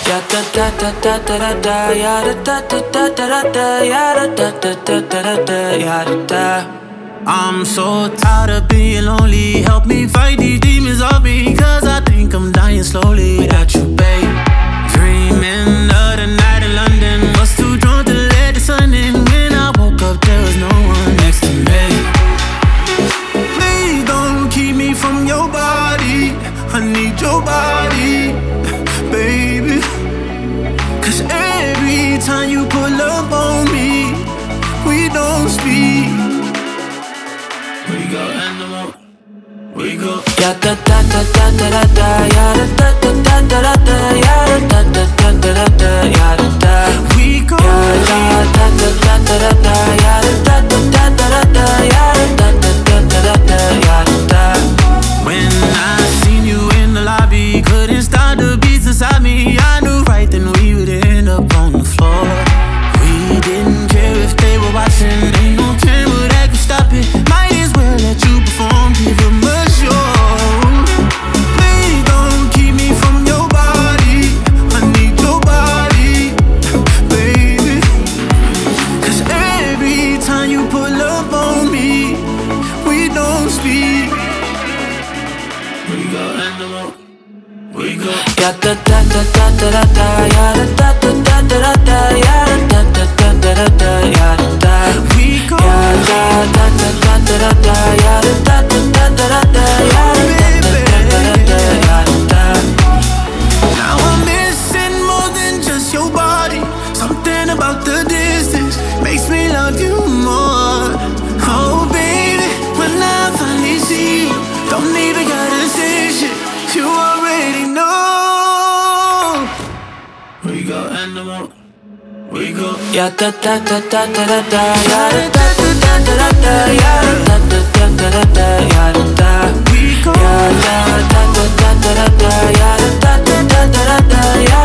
Ya da da da da da da da, ya da da da da da da, ya da da da da da da, ya da da. I'm so tired of being lonely. Help me fight these demons off me, 'cause I think I'm dying slowly without you, babe. Dreaming of the night in London, was too drunk to let the sun in. When I woke up, there was no one next to me. Please don't keep me from your body. I need your body, baby. 'Cause every time you pull up on me, we don't speak. We go animal, we go. Ya da da da da da da da, ya da da da da da da, ya da da da da da, ya da da. We go. Ya da da da da da da, ya da da da da da, ya da da da da, ya da. When I seen you in the lobby, couldn't stop the beats inside me. I knew right then we would end up on the floor. We didn't care if they were watching. Ain't no camera that could stop it. Might as well let you perform, give them a show. Please don't keep me from your body. I need your body, baby. 'Cause every time you pull up on me, we don't speak. We go animal, we go. Ya da da da da da da, ya da da da da da, ya da da da da, ya da. We go. Ya da da da da da, ya da da da da, ya da da da, ya da. Now I'm missing more than just your body. Something about the distance makes me love you more. Oh baby, when I finally see you, don't even gotta say shit, you already know. We go animal, we go. Ya da da da da da da, ya da da da da, ya da da da, ya da. We go. Ya da da da da da, ya da da da, ya